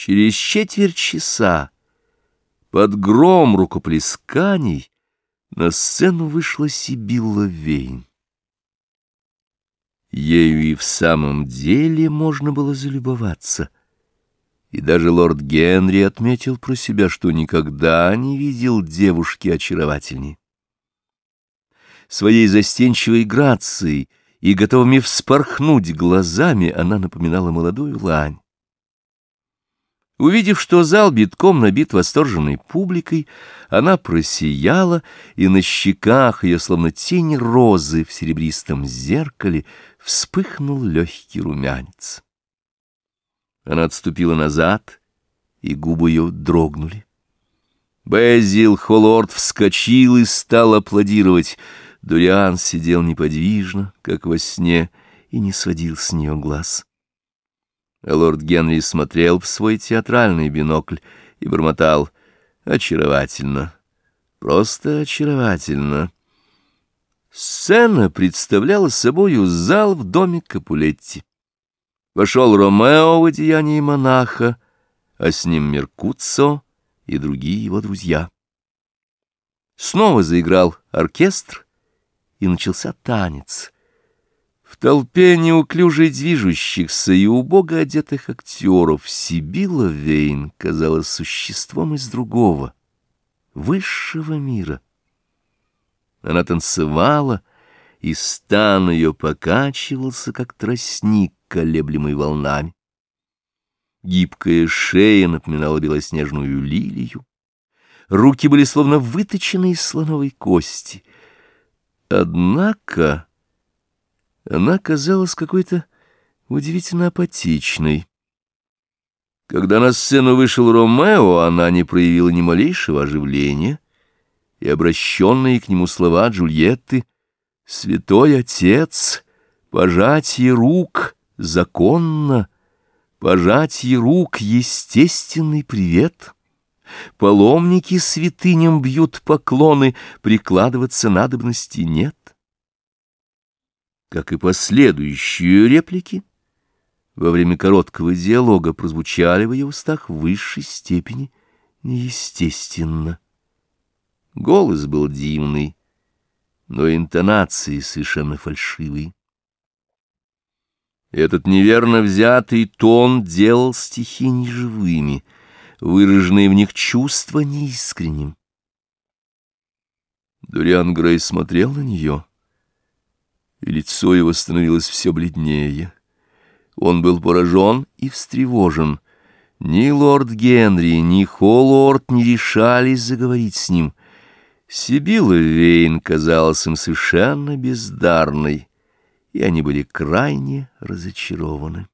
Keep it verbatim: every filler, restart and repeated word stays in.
Через четверть часа под гром рукоплесканий на сцену вышла Сибилла Вейн. Ею и в самом деле можно было залюбоваться, и даже лорд Генри отметил про себя, что никогда не видел девушки очаровательней. Своей застенчивой грацией и готовыми вспорхнуть глазами она напоминала молодую лань. Увидев, что зал битком набит восторженной публикой, она просияла, и на щеках ее, словно тень розы в серебристом зеркале, вспыхнул легкий румянец. Она отступила назад, и губы ее дрогнули. Безил Холлорд вскочил и стал аплодировать. Дориан сидел неподвижно, как во сне, и не сводил с нее глаз. А лорд Генри смотрел в свой театральный бинокль и бормотал: «Очаровательно, просто очаровательно». Сцена представляла собою зал в доме Капулетти. Вошел Ромео в одеянии монаха, а с ним Меркуццо и другие его друзья. Снова заиграл оркестр, и начался танец. В толпе неуклюже движущихся и убого одетых актеров Сибилла Вейн казалась существом из другого, высшего мира. Она танцевала, и стан ее покачивался, как тростник, колеблемый волнами. Гибкая шея напоминала белоснежную лилию, руки были словно выточены из слоновой кости. Однако она казалась какой-то удивительно апатичной. Когда на сцену вышел Ромео, она не проявила ни малейшего оживления, и обращенные к нему слова Джульетты «Святой Отец, пожатие рук законно, пожатие рук естественный привет». Паломники святыням бьют поклоны, прикладываться надобности нет. Как и последующие реплики, во время короткого диалога прозвучали в ее устах в высшей степени неестественно. Голос был дивный, но интонации совершенно фальшивые. Этот неверно взятый тон делал стихи неживыми, выраженные в них чувства неискренним. Дориан Грей смотрел на нее, и лицо его становилось все бледнее. Он был поражен и встревожен. Ни лорд Генри, ни Холлорд не решались заговорить с ним. Сибилла Вейн казалась им совершенно бездарной, и они были крайне разочарованы.